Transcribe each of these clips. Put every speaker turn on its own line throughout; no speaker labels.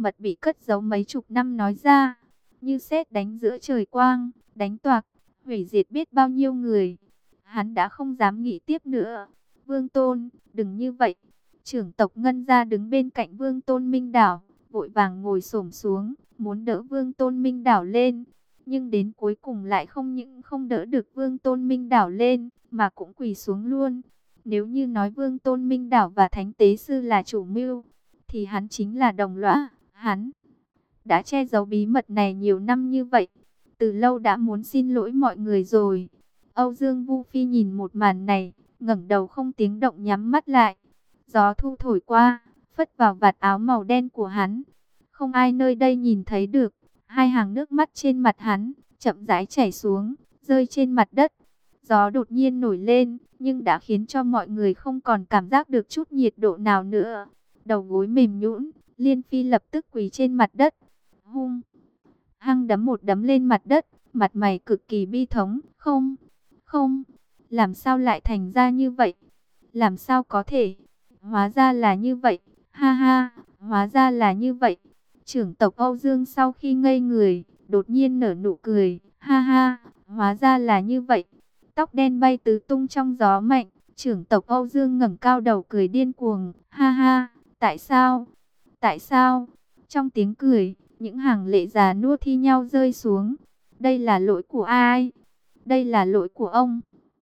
mật bị cất giấu mấy chục năm nói ra, như sét đánh giữa trời quang, đánh toạc, hủy diệt biết bao nhiêu người. Hắn đã không dám nghĩ tiếp nữa. Vương Tôn, đừng như vậy. Trưởng tộc Ngân Gia đứng bên cạnh Vương Tôn Minh Đảo, vội vàng ngồi xổm xuống, muốn đỡ Vương Tôn Minh Đảo lên. Nhưng đến cuối cùng lại không những không đỡ được Vương Tôn Minh Đảo lên, mà cũng quỳ xuống luôn. Nếu như nói Vương Tôn Minh Đảo và Thánh Tế Sư là chủ mưu, thì hắn chính là đồng lõa. Hắn đã che giấu bí mật này nhiều năm như vậy, từ lâu đã muốn xin lỗi mọi người rồi. Âu Dương Vu Phi nhìn một màn này, ngẩng đầu không tiếng động nhắm mắt lại. Gió thu thổi qua, phất vào vạt áo màu đen của hắn. Không ai nơi đây nhìn thấy được. Hai hàng nước mắt trên mặt hắn, chậm rãi chảy xuống, rơi trên mặt đất. Gió đột nhiên nổi lên, nhưng đã khiến cho mọi người không còn cảm giác được chút nhiệt độ nào nữa. Đầu gối mềm nhũn, Liên Phi lập tức quỳ trên mặt đất. Hung hăng đấm một đấm lên mặt đất, mặt mày cực kỳ bi thống. Không, không, làm sao lại thành ra như vậy? Làm sao có thể? Hóa ra là như vậy, ha ha, hóa ra là như vậy. Trưởng tộc Âu Dương sau khi ngây người, đột nhiên nở nụ cười, ha ha, hóa ra là như vậy. Tóc đen bay tứ tung trong gió mạnh, trưởng tộc Âu Dương ngẩng cao đầu cười điên cuồng, ha ha, tại sao? Tại sao? Trong tiếng cười, những hàng lệ già nua thi nhau rơi xuống. Đây là lỗi của ai? Đây là lỗi của ông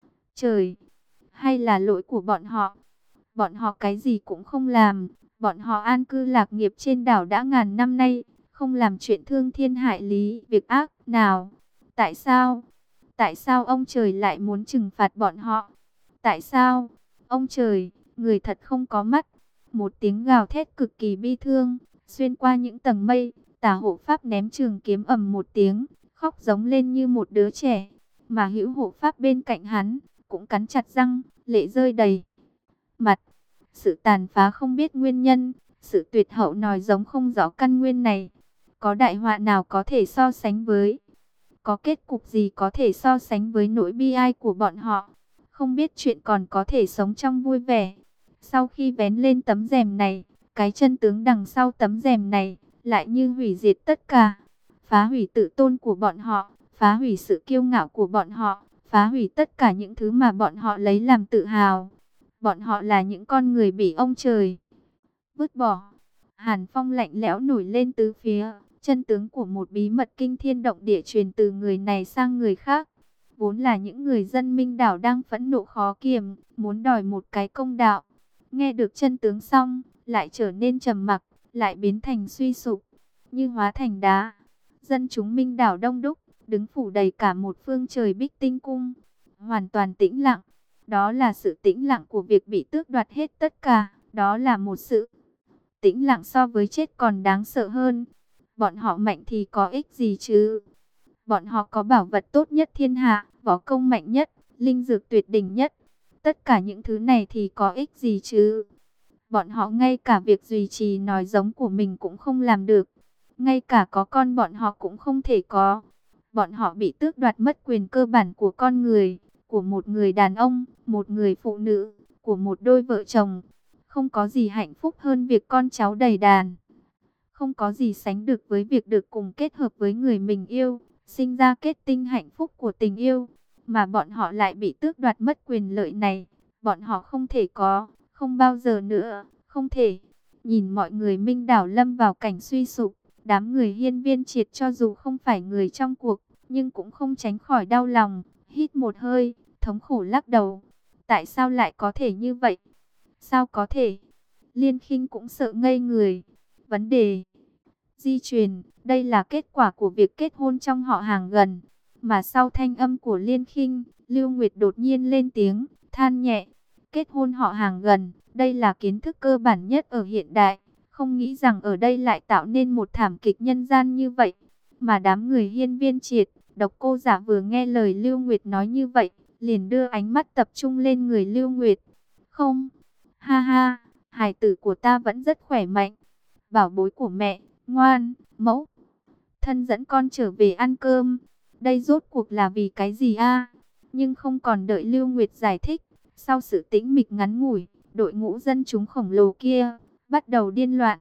trời, hay là lỗi của bọn họ? Bọn họ cái gì cũng không làm. Bọn họ an cư lạc nghiệp trên đảo đã ngàn năm nay, không làm chuyện thương thiên hại lý, việc ác nào. Tại sao? Tại sao ông trời lại muốn trừng phạt bọn họ? Tại sao? Ông trời, người thật không có mắt. Một tiếng gào thét cực kỳ bi thương, xuyên qua những tầng mây, Tả Hộ Pháp ném trường kiếm ầm một tiếng, khóc giống lên như một đứa trẻ. Mà Hữu Hộ Pháp bên cạnh hắn, cũng cắn chặt răng, lệ rơi đầy mặt. Sự tàn phá không biết nguyên nhân, sự tuyệt hậu nòi giống không rõ căn nguyên này. Có đại họa nào có thể so sánh với? Có kết cục gì có thể so sánh với nỗi bi ai của bọn họ? Không biết chuyện còn có thể sống trong vui vẻ. Sau khi vén lên tấm rèm này, cái chân tướng đằng sau tấm rèm này, lại như hủy diệt tất cả. Phá hủy tự tôn của bọn họ, phá hủy sự kiêu ngạo của bọn họ, phá hủy tất cả những thứ mà bọn họ lấy làm tự hào. Bọn họ là những con người bị ông trời vứt bỏ. Hàn phong lạnh lẽo nổi lên tứ phía. Chân tướng của một bí mật kinh thiên động địa truyền từ người này sang người khác. Vốn là những người dân Minh Đảo đang phẫn nộ khó kiềm, muốn đòi một cái công đạo. Nghe được chân tướng xong, lại trở nên trầm mặc, lại biến thành suy sụp, như hóa thành đá. Dân chúng Minh Đảo đông đúc, đứng phủ đầy cả một phương trời Bích Tinh Cung, hoàn toàn tĩnh lặng. Đó là sự tĩnh lặng của việc bị tước đoạt hết tất cả. Đó là một sự tĩnh lặng so với chết còn đáng sợ hơn. Bọn họ mạnh thì có ích gì chứ? Bọn họ có bảo vật tốt nhất thiên hạ, võ công mạnh nhất, linh dược tuyệt đỉnh nhất. Tất cả những thứ này thì có ích gì chứ? Bọn họ ngay cả việc duy trì nòi giống của mình cũng không làm được. Ngay cả có con bọn họ cũng không thể có. Bọn họ bị tước đoạt mất quyền cơ bản của con người, của một người đàn ông, một người phụ nữ, của một đôi vợ chồng. Không có gì hạnh phúc hơn việc con cháu đầy đàn. Không có gì sánh được với việc được cùng kết hợp với người mình yêu, sinh ra kết tinh hạnh phúc của tình yêu. Mà bọn họ lại bị tước đoạt mất quyền lợi này. Bọn họ không thể có, không bao giờ nữa, không thể. Nhìn mọi người Minh Đảo lâm vào cảnh suy sụp, đám người Hiên Viên Triệt cho dù không phải người trong cuộc, nhưng cũng không tránh khỏi đau lòng, hít một hơi, thống khổ lắc đầu. Tại sao lại có thể như vậy? Sao có thể? Liên Khinh cũng sợ ngây người. Vấn đề di truyền, đây là kết quả của việc kết hôn trong họ hàng gần. Mà sau thanh âm của Liên Khinh, Lưu Nguyệt đột nhiên lên tiếng, than nhẹ. Kết hôn họ hàng gần, đây là kiến thức cơ bản nhất ở hiện đại. Không nghĩ rằng ở đây lại tạo nên một thảm kịch nhân gian như vậy. Mà đám người Hiên Viên Triệt, Độc Cô Giả vừa nghe lời Lưu Nguyệt nói như vậy, liền đưa ánh mắt tập trung lên người Lưu Nguyệt. Không, ha ha, hài tử của ta vẫn rất khỏe mạnh. Bảo bối của mẹ, ngoan, mẫu thân dẫn con trở về ăn cơm. Đây rốt cuộc là vì cái gì a? Nhưng không còn đợi Lưu Nguyệt giải thích. Sau sự tĩnh mịch ngắn ngủi, đội ngũ dân chúng khổng lồ kia bắt đầu điên loạn.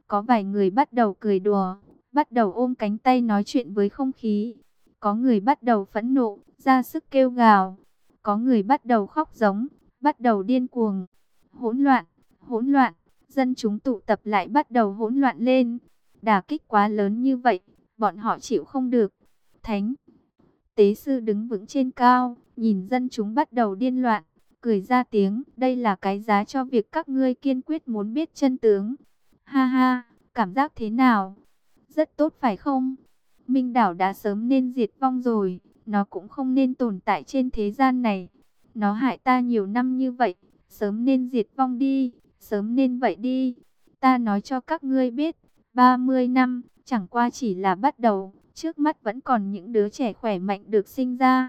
Có vài người bắt đầu cười đùa, bắt đầu ôm cánh tay nói chuyện với không khí. Có người bắt đầu phẫn nộ, ra sức kêu gào. Có người bắt đầu khóc giống, bắt đầu điên cuồng. Hỗn loạn, hỗn loạn, dân chúng tụ tập lại bắt đầu hỗn loạn lên. Đả kích quá lớn như vậy, bọn họ chịu không được. Thánh tế sư đứng vững trên cao, nhìn dân chúng bắt đầu điên loạn, cười ra tiếng, đây là cái giá cho việc các ngươi kiên quyết muốn biết chân tướng. Ha ha, cảm giác thế nào? Rất tốt phải không? Minh đảo đã sớm nên diệt vong rồi, nó cũng không nên tồn tại trên thế gian này. Nó hại ta nhiều năm như vậy, sớm nên diệt vong đi, sớm nên vậy đi. Ta nói cho các ngươi biết, 30 năm, chẳng qua chỉ là bắt đầu, trước mắt vẫn còn những đứa trẻ khỏe mạnh được sinh ra.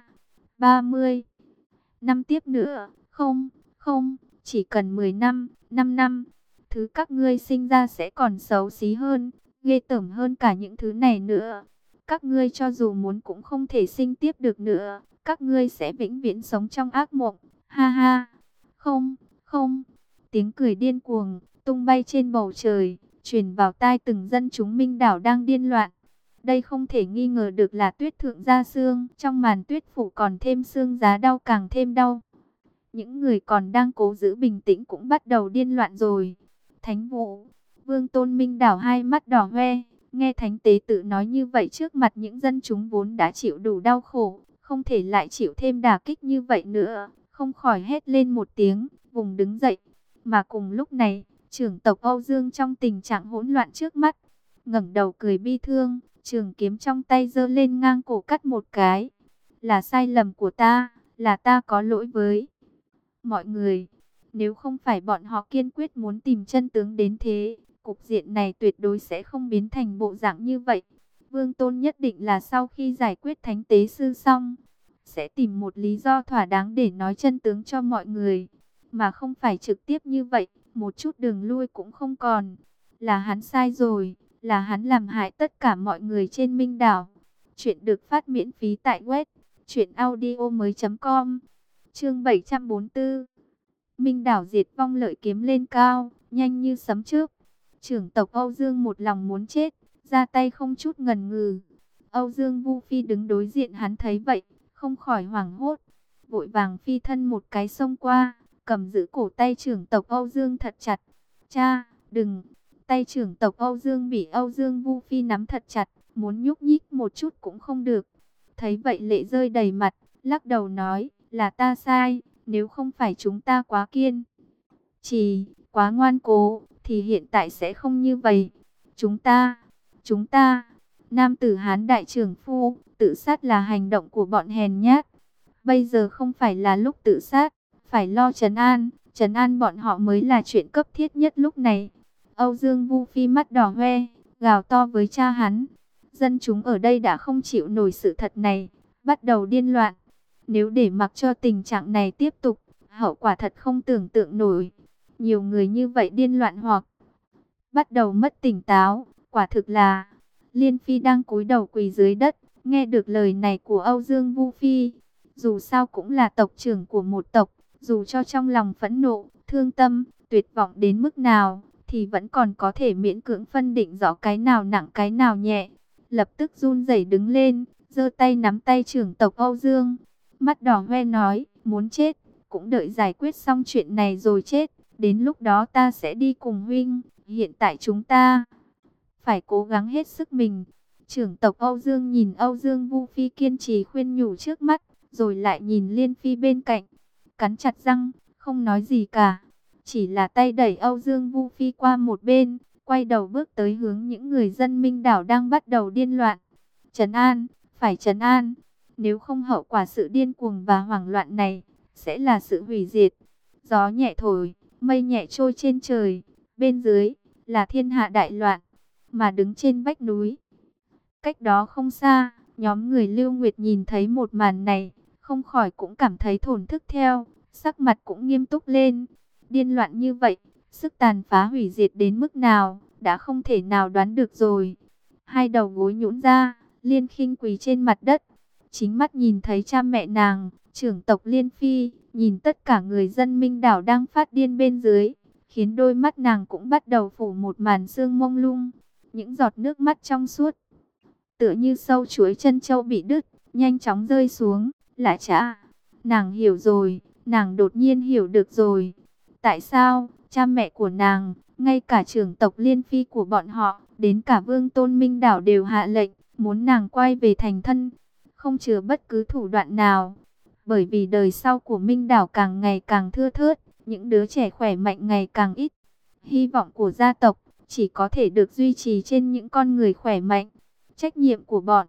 30 năm tiếp nữa, không, không, chỉ cần 10 năm, 5 năm, thứ các ngươi sinh ra sẽ còn xấu xí hơn, ghê tởm hơn cả những thứ này nữa. Các ngươi cho dù muốn cũng không thể sinh tiếp được nữa, các ngươi sẽ vĩnh viễn sống trong ác mộng. Ha ha, không, không, tiếng cười điên cuồng, tung bay trên bầu trời, truyền vào tai từng dân chúng Minh đảo đang điên loạn. Đây không thể nghi ngờ được là tuyết thượng gia sương, trong màn tuyết phủ còn thêm sương giá đau càng thêm đau. Những người còn đang cố giữ bình tĩnh cũng bắt đầu điên loạn rồi. Thánh Vũ, Vương Tôn Minh đảo hai mắt đỏ hoe, nghe thánh tế tự nói như vậy trước mặt những dân chúng vốn đã chịu đủ đau khổ, không thể lại chịu thêm đả kích như vậy nữa, không khỏi hét lên một tiếng, vùng đứng dậy. Mà cùng lúc này, trưởng tộc Âu Dương trong tình trạng hỗn loạn trước mắt, ngẩng đầu cười bi thương, trường kiếm trong tay giơ lên ngang cổ cắt một cái. Là sai lầm của ta, là ta có lỗi với mọi người. Nếu không phải bọn họ kiên quyết muốn tìm chân tướng đến thế, cục diện này tuyệt đối sẽ không biến thành bộ dạng như vậy. Vương Tôn nhất định là sau khi giải quyết thánh tế sư xong, sẽ tìm một lý do thỏa đáng để nói chân tướng cho mọi người, mà không phải trực tiếp như vậy, một chút đường lui cũng không còn. Là hắn sai rồi, là hắn làm hại tất cả mọi người trên Minh đảo. Chuyện được phát miễn phí tại web truyệnaudiomoi.com. Chương 744. Minh đảo diệt vong, lợi kiếm lên cao, nhanh như sấm chớp. Trưởng tộc Âu Dương một lòng muốn chết, ra tay không chút ngần ngừ. Âu Dương Vu Phi đứng đối diện hắn thấy vậy, không khỏi hoảng hốt, vội vàng phi thân một cái xông qua, cầm giữ cổ tay trưởng tộc Âu Dương thật chặt. Cha, đừng! Tay trưởng tộc Âu Dương bị Âu Dương Vu Phi nắm thật chặt, muốn nhúc nhích một chút cũng không được. Thấy vậy lệ rơi đầy mặt, lắc đầu nói, là ta sai, nếu không phải chúng ta quá kiên trì, quá ngoan cố, thì hiện tại sẽ không như vậy. Chúng ta, nam tử Hán đại trưởng phu, tự sát là hành động của bọn hèn nhát. Bây giờ không phải là lúc tự sát, phải lo trấn an bọn họ mới là chuyện cấp thiết nhất lúc này. Âu Dương Vu Phi mắt đỏ hoe, gào to với cha hắn. Dân chúng ở đây đã không chịu nổi sự thật này, bắt đầu điên loạn. Nếu để mặc cho tình trạng này tiếp tục, hậu quả thật không tưởng tượng nổi. Nhiều người như vậy điên loạn hoặc bắt đầu mất tỉnh táo, quả thực là... Liên Phi đang cúi đầu quỳ dưới đất, nghe được lời này của Âu Dương Vu Phi. Dù sao cũng là tộc trưởng của một tộc, dù cho trong lòng phẫn nộ, thương tâm, tuyệt vọng đến mức nào, thì vẫn còn có thể miễn cưỡng phân định rõ cái nào nặng cái nào nhẹ. Lập tức run rẩy đứng lên, giơ tay nắm tay trưởng tộc Âu Dương. Mắt đỏ hoe nói, muốn chết, cũng đợi giải quyết xong chuyện này rồi chết. Đến lúc đó ta sẽ đi cùng huynh, hiện tại chúng ta phải cố gắng hết sức mình. Trưởng tộc Âu Dương nhìn Âu Dương Vu Phi kiên trì khuyên nhủ trước mắt, rồi lại nhìn Liên Phi bên cạnh, cắn chặt răng, không nói gì cả. Chỉ là tay đẩy Âu Dương Vu Phi qua một bên, quay đầu bước tới hướng những người dân Minh đảo đang bắt đầu điên loạn. Trấn an, phải trấn an, nếu không hậu quả sự điên cuồng và hoảng loạn này sẽ là sự hủy diệt. Gió nhẹ thổi, mây nhẹ trôi trên trời, bên dưới là thiên hạ đại loạn. Mà đứng trên vách núi, cách đó không xa, nhóm người Lưu Nguyệt nhìn thấy một màn này, không khỏi cũng cảm thấy thổn thức theo, sắc mặt cũng nghiêm túc lên. Điên loạn như vậy, sức tàn phá hủy diệt đến mức nào, đã không thể nào đoán được rồi. Hai đầu gối nhũn ra, Liên Khinh quỳ trên mặt đất, chính mắt nhìn thấy cha mẹ nàng, trưởng tộc Liên Phi, nhìn tất cả người dân Minh đảo đang phát điên bên dưới, khiến đôi mắt nàng cũng bắt đầu phủ một màn sương mông lung. Những giọt nước mắt trong suốt, tựa như sâu chuối chân châu bị đứt, nhanh chóng rơi xuống. Lã Trá, nàng hiểu rồi, nàng đột nhiên hiểu được rồi. Tại sao, cha mẹ của nàng, ngay cả trưởng tộc Liên Phi của bọn họ, đến cả Vương Tôn Minh Đảo đều hạ lệnh, muốn nàng quay về thành thân, không chừa bất cứ thủ đoạn nào. Bởi vì đời sau của Minh Đảo càng ngày càng thưa thớt, những đứa trẻ khỏe mạnh ngày càng ít. Hy vọng của gia tộc chỉ có thể được duy trì trên những con người khỏe mạnh. Trách nhiệm của bọn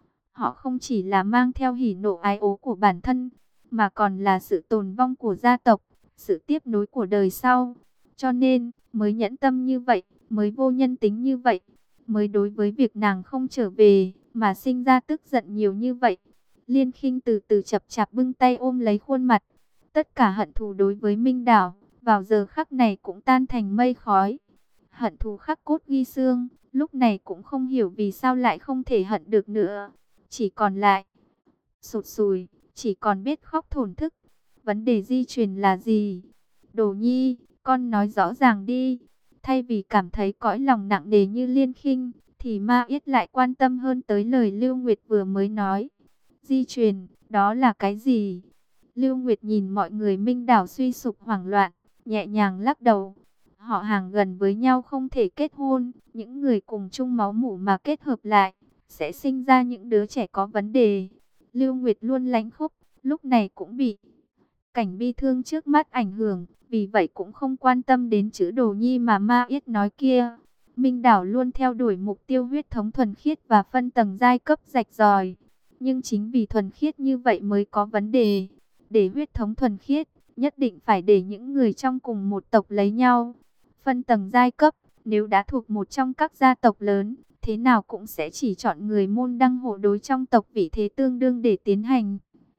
họ không chỉ là mang theo hỉ nộ ái ố của bản thân, mà còn là sự tồn vong của gia tộc, sự tiếp nối của đời sau. Cho nên, mới nhẫn tâm như vậy, mới vô nhân tính như vậy, mới đối với việc nàng không trở về, mà sinh ra tức giận nhiều như vậy. Liên Khinh từ từ chập chạp bưng tay ôm lấy khuôn mặt. Tất cả hận thù đối với Minh Đảo, vào giờ khắc này cũng tan thành mây khói. Hận thù khắc cốt ghi xương, lúc này cũng không hiểu vì sao lại không thể hận được nữa. Chỉ còn lại sụt sùi, chỉ còn biết khóc thổn thức. Vấn đề di truyền là gì? Đồ Nhi, con nói rõ ràng đi. Thay vì cảm thấy cõi lòng nặng nề như Liên Khinh, thì Ma Yết lại quan tâm hơn tới lời Lưu Nguyệt vừa mới nói. Di truyền, đó là cái gì? Lưu Nguyệt nhìn mọi người Minh Đảo suy sụp hoảng loạn, nhẹ nhàng lắc đầu. Họ hàng gần với nhau không thể kết hôn, những người cùng chung máu mủ mà kết hợp lại, sẽ sinh ra những đứa trẻ có vấn đề. Lưu Nguyệt luôn lãnh khốc, lúc này cũng bị cảnh bi thương trước mắt ảnh hưởng, vì vậy cũng không quan tâm đến chữ Đồ Nhi mà Ma Yết nói kia. Minh Đảo luôn theo đuổi mục tiêu huyết thống thuần khiết và phân tầng giai cấp rạch ròi. Nhưng chính vì thuần khiết như vậy mới có vấn đề. Để huyết thống thuần khiết, nhất định phải để những người trong cùng một tộc lấy nhau. Phân tầng giai cấp, nếu đã thuộc một trong các gia tộc lớn, thế nào cũng sẽ chỉ chọn người môn đăng hộ đối trong tộc vị thế tương đương để tiến hành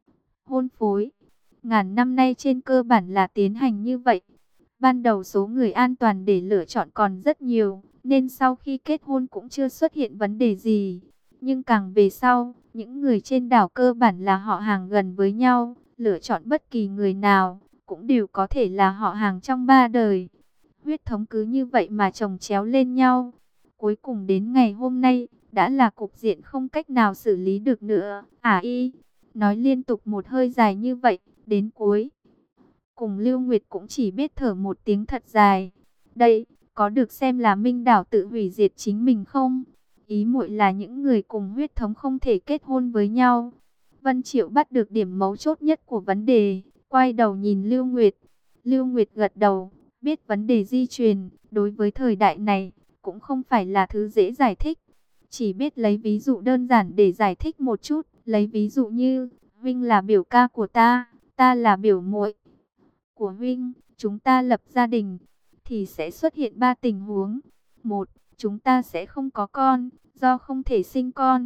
hôn phối. Ngàn năm nay trên cơ bản là tiến hành như vậy. Ban đầu số người an toàn để lựa chọn còn rất nhiều, nên sau khi kết hôn cũng chưa xuất hiện vấn đề gì. Nhưng càng về sau, những người trên đảo cơ bản là họ hàng gần với nhau, lựa chọn bất kỳ người nào, cũng đều có thể là họ hàng trong 3 đời. Huyết thống cứ như vậy mà chồng chéo lên nhau. Cuối cùng đến ngày hôm nay, đã là cục diện không cách nào xử lý được nữa. Nói liên tục một hơi dài như vậy, đến cuối cùng Lưu Nguyệt cũng chỉ biết thở một tiếng thật dài. Đây, có được xem là Minh Đảo tự hủy diệt chính mình không? Ý muội là những người cùng huyết thống không thể kết hôn với nhau. Vân Triệu bắt được điểm mấu chốt nhất của vấn đề, quay đầu nhìn Lưu Nguyệt. Lưu Nguyệt gật đầu, biết vấn đề di truyền, đối với thời đại này, cũng không phải là thứ dễ giải thích. Chỉ biết lấy ví dụ đơn giản để giải thích một chút, lấy ví dụ như, Vinh là biểu ca của ta là biểu muội của Vinh, chúng ta lập gia đình, thì sẽ xuất hiện 3 tình huống. 1. Chúng ta sẽ không có con, do không thể sinh con.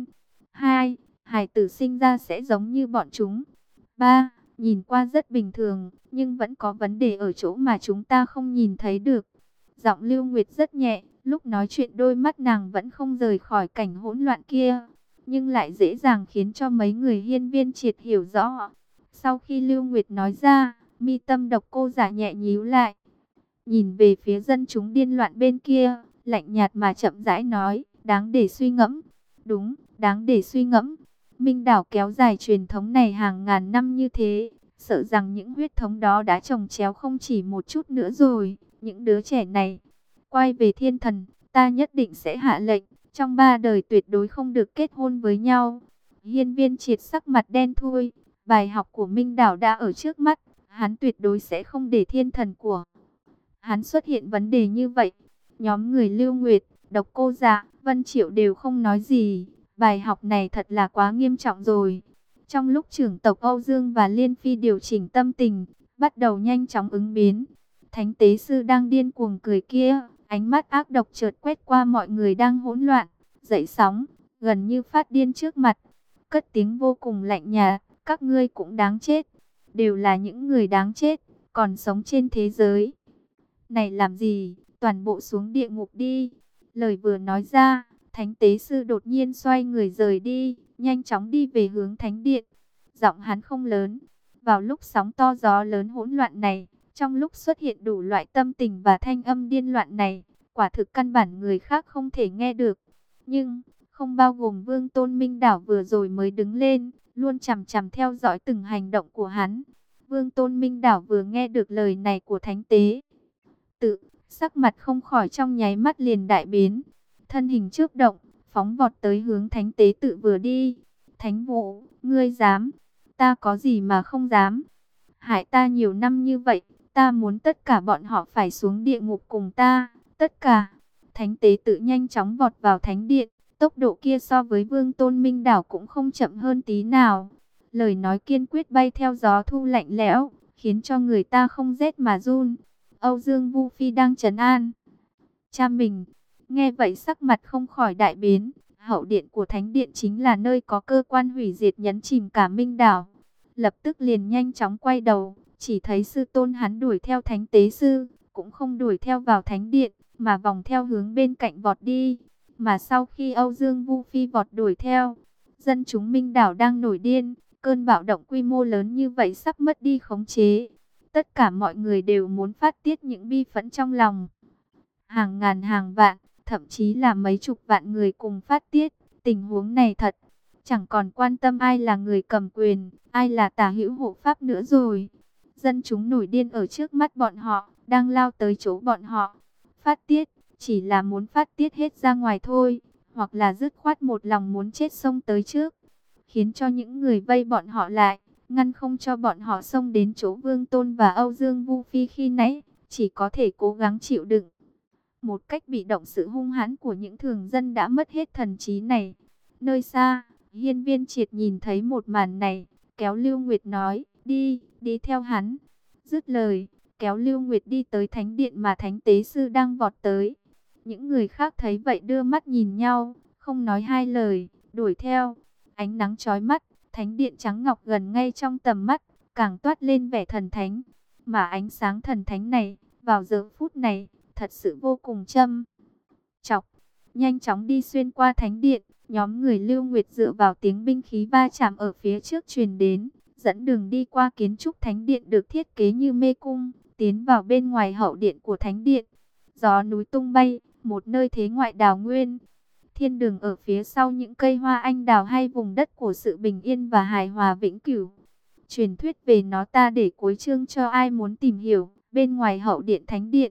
2. Hài tử sinh ra sẽ giống như bọn chúng. 3. Nhìn qua rất bình thường, nhưng vẫn có vấn đề ở chỗ mà chúng ta không nhìn thấy được. Giọng Lưu Nguyệt rất nhẹ, lúc nói chuyện đôi mắt nàng vẫn không rời khỏi cảnh hỗn loạn kia, nhưng lại dễ dàng khiến cho mấy người hiên viên triệt hiểu rõ. Sau khi Lưu Nguyệt nói ra, mi tâm Độc Cô Giả nhẹ nhíu lại, nhìn về phía dân chúng điên loạn bên kia, lạnh nhạt mà chậm rãi nói, đáng để suy ngẫm. Đúng, đáng để suy ngẫm. Minh Đảo kéo dài truyền thống này hàng ngàn năm như thế, sợ rằng những huyết thống đó đã chồng chéo không chỉ một chút nữa rồi. Những đứa trẻ này, quay về thiên thần, ta nhất định sẽ hạ lệnh, trong 3 đời tuyệt đối không được kết hôn với nhau. Hiên viên triệt sắc mặt đen thui, bài học của Minh Đảo đã ở trước mắt, hắn tuyệt đối sẽ không để thiên thần của hắn xuất hiện vấn đề như vậy. Nhóm người Lưu Nguyệt, Độc Cô Dạ, Vân Triệu đều không nói gì. Bài học này thật là quá nghiêm trọng rồi. Trong lúc trưởng tộc Âu Dương và Liên Phi điều chỉnh tâm tình, bắt đầu nhanh chóng ứng biến, Thánh tế sư đang điên cuồng cười kia, ánh mắt ác độc chợt quét qua mọi người đang hỗn loạn, dậy sóng, gần như phát điên trước mặt. Cất tiếng vô cùng lạnh nhạt, các ngươi cũng đáng chết, đều là những người đáng chết, còn sống trên thế giới này làm gì, toàn bộ xuống địa ngục đi. Lời vừa nói ra, Thánh tế sư đột nhiên xoay người rời đi, nhanh chóng đi về hướng thánh điện. Giọng hắn không lớn. Vào lúc sóng to gió lớn hỗn loạn này, Trong lúc xuất hiện đủ loại tâm tình và thanh âm điên loạn này, quả thực căn bản người khác không thể nghe được. Nhưng, không bao gồm Vương Tôn Minh Đảo vừa rồi mới đứng lên, luôn chằm chằm theo dõi từng hành động của hắn. Vương Tôn Minh Đảo vừa nghe được lời này của Thánh Tế Tự, sắc mặt không khỏi trong nháy mắt liền đại biến. Thân hình chớp động, phóng vọt tới hướng Thánh Tế Tự vừa đi. Thánh Vũ, ngươi dám, ta có gì mà không dám. Hại ta nhiều năm như vậy, ta muốn tất cả bọn họ phải xuống địa ngục cùng ta, tất cả. Thánh Tế Tự nhanh chóng vọt vào thánh điện, tốc độ kia so với Vương Tôn Minh Đảo cũng không chậm hơn tí nào. Lời nói kiên quyết bay theo gió thu lạnh lẽo, khiến cho người ta không rét mà run. Âu Dương Vu Phi đang trấn an cha mình, nghe vậy sắc mặt không khỏi đại biến. Hậu điện của thánh điện chính là nơi có cơ quan hủy diệt nhấn chìm cả Minh Đảo. Lập tức liền nhanh chóng quay đầu, chỉ thấy sư tôn hắn đuổi theo Thánh Tế Sư, cũng không đuổi theo vào thánh điện, mà vòng theo hướng bên cạnh vọt đi. Mà sau khi Âu Dương Vu Phi vọt đuổi theo, dân chúng Minh Đảo đang nổi điên, cơn bạo động quy mô lớn như vậy sắp mất đi khống chế. Tất cả mọi người đều muốn phát tiết những bi phẫn trong lòng. Hàng ngàn hàng vạn, thậm chí là mấy chục vạn người cùng phát tiết. Tình huống này thật, chẳng còn quan tâm ai là người cầm quyền, ai là tả hữu hộ pháp nữa rồi. Dân chúng nổi điên ở trước mắt bọn họ, đang lao tới chỗ bọn họ. Phát tiết, chỉ là muốn phát tiết hết ra ngoài thôi, hoặc là dứt khoát một lòng muốn chết xông tới trước, khiến cho những người vây bọn họ lại, ngăn không cho bọn họ xông đến chỗ Vương Tôn và Âu Dương Vu Phi khi nãy, chỉ có thể cố gắng chịu đựng. Một cách bị động sự hung hãn của những thường dân đã mất hết thần trí này. Nơi xa, Hiên Viên Triệt nhìn thấy một màn này, kéo Lưu Nguyệt nói, đi theo hắn. Dứt lời, kéo Lưu Nguyệt đi tới thánh điện mà Thánh Tế Sư đang vọt tới. Những người khác thấy vậy đưa mắt nhìn nhau, không nói hai lời, đuổi theo. Ánh nắng chói mắt, thánh điện trắng ngọc gần ngay trong tầm mắt, càng toát lên vẻ thần thánh. Mà ánh sáng thần thánh này, vào giờ phút này, thật sự vô cùng châm chọc. Nhanh chóng đi xuyên qua thánh điện, nhóm người Lưu Nguyệt dựa vào tiếng binh khí va chạm ở phía trước truyền đến, dẫn đường đi qua kiến trúc thánh điện được thiết kế như mê cung, tiến vào bên ngoài hậu điện của thánh điện. Gió núi tung bay, một nơi thế ngoại đào nguyên. Thiên đường ở phía sau những cây hoa anh đào hay vùng đất của sự bình yên và hài hòa vĩnh cửu. Truyền thuyết về nó ta để cuối chương cho ai muốn tìm hiểu. Bên ngoài hậu điện thánh điện,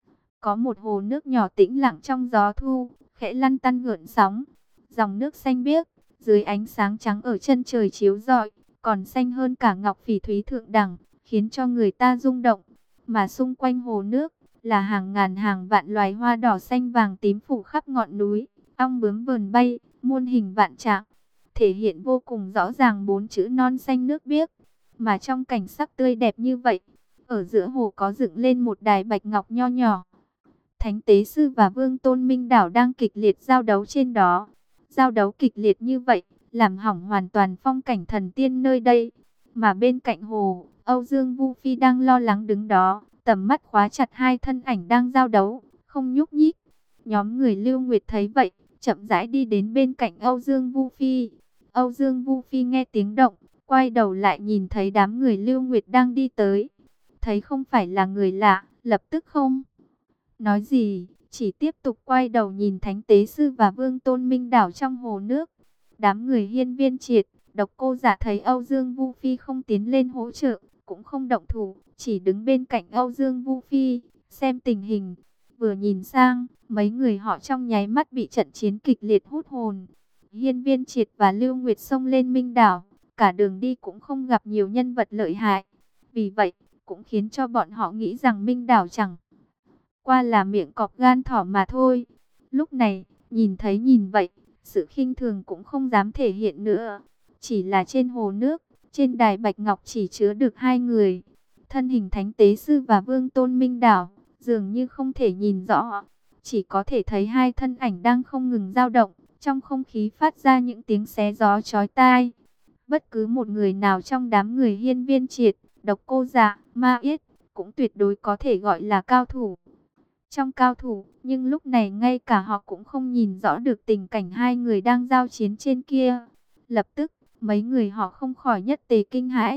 có một hồ nước nhỏ tĩnh lặng trong gió thu, khẽ lăn tăn gợn sóng. Dòng nước xanh biếc, dưới ánh sáng trắng ở chân trời chiếu rọi, còn xanh hơn cả ngọc phỉ thúy thượng đẳng, khiến cho người ta rung động. Mà xung quanh hồ nước, là hàng ngàn hàng vạn loài hoa đỏ xanh vàng tím phủ khắp ngọn núi. Ong bướm vờn bay, muôn hình vạn trạng, thể hiện vô cùng rõ ràng 4 chữ non xanh nước biếc. Mà trong cảnh sắc tươi đẹp như vậy, ở giữa hồ có dựng lên một đài bạch ngọc nho nhỏ. Thánh Tế Sư và Vương Tôn Minh Đảo đang kịch liệt giao đấu trên đó. Giao đấu kịch liệt như vậy, làm hỏng hoàn toàn phong cảnh thần tiên nơi đây. Mà bên cạnh hồ, Âu Dương Vu Phi đang lo lắng đứng đó, tầm mắt khóa chặt hai thân ảnh đang giao đấu, không nhúc nhích. Nhóm người Lưu Nguyệt thấy vậy, chậm rãi đi đến bên cạnh Âu Dương Vu Phi. Âu Dương Vu Phi nghe tiếng động, quay đầu lại nhìn thấy đám người Lưu Nguyệt đang đi tới. Thấy không phải là người lạ, lập tức không nói gì, chỉ tiếp tục quay đầu nhìn Thánh Tế Sư và Vương Tôn Minh Đảo trong hồ nước. Đám người Hiên Viên Triệt, Độc Cô Giả thấy Âu Dương Vu Phi không tiến lên hỗ trợ, cũng không động thủ, chỉ đứng bên cạnh Âu Dương Vu Phi, xem tình hình. Vừa nhìn sang, mấy người họ trong nháy mắt bị trận chiến kịch liệt hút hồn. Hiên Viên Triệt và Lưu Nguyệt xông lên Minh Đảo, cả đường đi cũng không gặp nhiều nhân vật lợi hại. Vì vậy, cũng khiến cho bọn họ nghĩ rằng Minh Đảo chẳng qua là miệng cọp gan thỏ mà thôi. Lúc này, nhìn vậy, sự khinh thường cũng không dám thể hiện nữa. Chỉ là trên hồ nước, trên đài bạch ngọc chỉ chứa được hai người. Thân hình Thánh Tế Sư và Vương Tôn Minh Đảo, dường như không thể nhìn rõ. Chỉ có thể thấy hai thân ảnh đang không ngừng dao động, trong không khí phát ra những tiếng xé gió chói tai. Bất cứ một người nào trong đám người Hiên Viên Triệt, Độc Cô Dạ, Ma Yết, cũng tuyệt đối có thể gọi là cao thủ. Trong cao thủ, nhưng lúc này ngay cả họ cũng không nhìn rõ được tình cảnh hai người đang giao chiến trên kia. Lập tức, mấy người họ không khỏi nhất tề kinh hãi.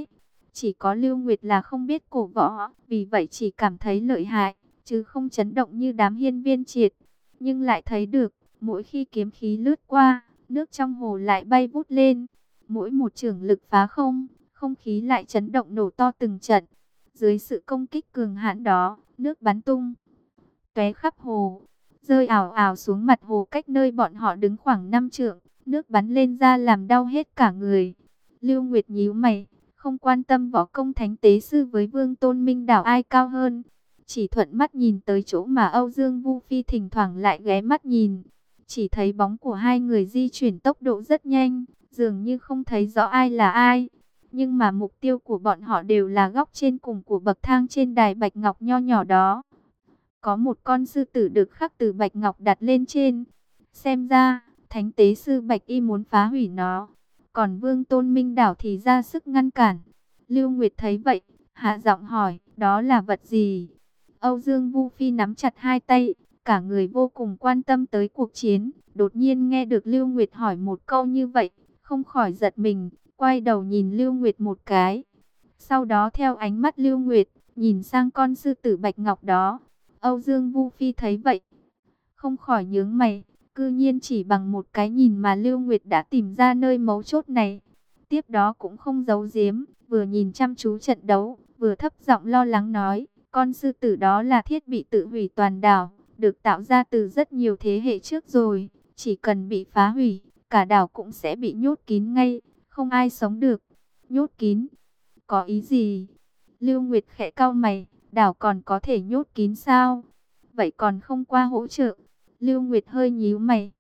Chỉ có Lưu Nguyệt là không biết cổ võ, vì vậy chỉ cảm thấy lợi hại, chứ không chấn động như đám hiên viên triệt. Nhưng lại thấy được, mỗi khi kiếm khí lướt qua, nước trong hồ lại bay vút lên. Mỗi một chưởng lực phá không, không khí lại chấn động nổ to từng trận. Dưới sự công kích cường hãn đó, nước bắn tung tóe khắp hồ, rơi ảo ảo xuống mặt hồ cách nơi bọn họ đứng khoảng 5 trượng, nước bắn lên ra làm đau hết cả người. Lưu Nguyệt nhíu mày, không quan tâm võ công thánh tế sư với Vương Tôn Minh Đảo ai cao hơn, chỉ thuận mắt nhìn tới chỗ mà Âu Dương Vu Phi thỉnh thoảng lại ghé mắt nhìn. Chỉ thấy bóng của hai người di chuyển tốc độ rất nhanh, dường như không thấy rõ ai là ai. Nhưng mà mục tiêu của bọn họ đều là góc trên cùng của bậc thang trên đài bạch ngọc nho nhỏ đó. Có một con sư tử được khắc từ bạch ngọc đặt lên trên. Xem ra, thánh tế sư Bạch Y muốn phá hủy nó. Còn Vương Tôn Minh Đảo thì ra sức ngăn cản. Lưu Nguyệt thấy vậy, hạ giọng hỏi, đó là vật gì? Âu Dương Vu Phi nắm chặt hai tay, cả người vô cùng quan tâm tới cuộc chiến. Đột nhiên nghe được Lưu Nguyệt hỏi một câu như vậy, không khỏi giật mình, quay đầu nhìn Lưu Nguyệt một cái. Sau đó theo ánh mắt Lưu Nguyệt, nhìn sang con sư tử bạch ngọc đó. Âu Dương Vu Phi thấy vậy, không khỏi nhướng mày, cư nhiên chỉ bằng một cái nhìn mà Lưu Nguyệt đã tìm ra nơi mấu chốt này. Tiếp đó cũng không giấu giếm, vừa nhìn chăm chú trận đấu, vừa thấp giọng lo lắng nói, con sư tử đó là thiết bị tự hủy toàn đảo, được tạo ra từ rất nhiều thế hệ trước rồi, chỉ cần bị phá hủy, cả đảo cũng sẽ bị nhốt kín ngay, không ai sống được. Nhốt kín? Có ý gì? Lưu Nguyệt khẽ cau mày, đảo còn có thể nhốt kín sao? Vậy còn không qua hỗ trợ? Lưu Nguyệt hơi nhíu mày.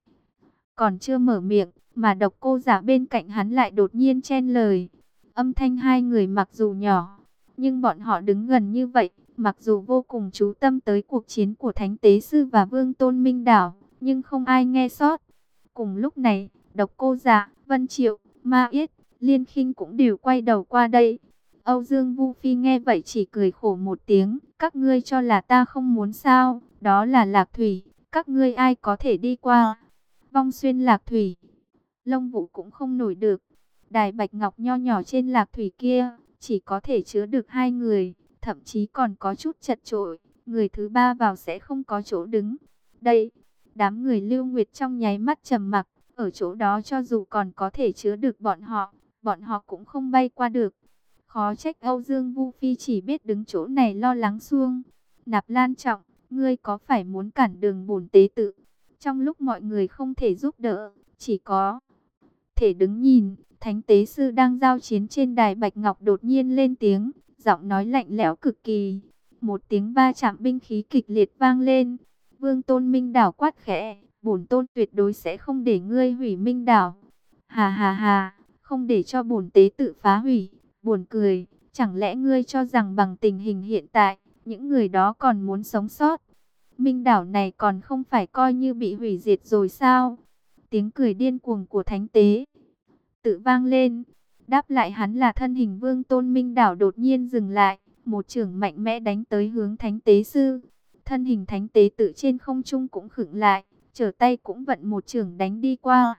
Còn chưa mở miệng, mà Độc Cô Giả bên cạnh hắn lại đột nhiên chen lời. Âm thanh hai người mặc dù nhỏ, nhưng bọn họ đứng gần như vậy, mặc dù vô cùng chú tâm tới cuộc chiến của Thánh Tế Sư và Vương Tôn Minh Đảo, nhưng không ai nghe sót. Cùng lúc này, Độc Cô Giả, Vân Triệu, Ma Yết, Liên Khinh cũng đều quay đầu qua đây. Âu Dương Vu Phi nghe vậy chỉ cười khổ một tiếng, các ngươi cho là ta không muốn sao, đó là Lạc Thủy, các ngươi ai có thể đi qua. Vong xuyên Lạc Thủy, Lông Vũ cũng không nổi được. Đài bạch ngọc nho nhỏ trên Lạc Thủy kia, chỉ có thể chứa được hai người, thậm chí còn có chút chật chội, người thứ ba vào sẽ không có chỗ đứng. Đây, đám người Lưu Nguyệt trong nháy mắt trầm mặc, ở chỗ đó cho dù còn có thể chứa được bọn họ cũng không bay qua được. Khó trách Âu Dương Vu Phi chỉ biết đứng chỗ này lo lắng xuông. Nạp Lan Trọng, ngươi có phải muốn cản đường bổn tế tự? Trong lúc mọi người không thể giúp đỡ, chỉ có thể đứng nhìn, Thánh Tế Sư đang giao chiến trên đài bạch ngọc đột nhiên lên tiếng, giọng nói lạnh lẽo cực kỳ. Một tiếng va chạm binh khí kịch liệt vang lên. Vương Tôn Minh Đảo quát khẽ, bổn tôn tuyệt đối sẽ không để ngươi hủy Minh Đảo. Hà hà hà, không để cho bổn tế tự phá hủy. Buồn cười, chẳng lẽ ngươi cho rằng bằng tình hình hiện tại, những người đó còn muốn sống sót? Minh Đảo này còn không phải coi như bị hủy diệt rồi sao? Tiếng cười điên cuồng của Thánh Tế tự vang lên. Đáp lại hắn là thân hình Vương Tôn Minh Đảo đột nhiên dừng lại, một chưởng mạnh mẽ đánh tới hướng Thánh Tế Sư. Thân hình Thánh Tế tự trên không trung cũng khựng lại, trở tay cũng vận một chưởng đánh đi qua.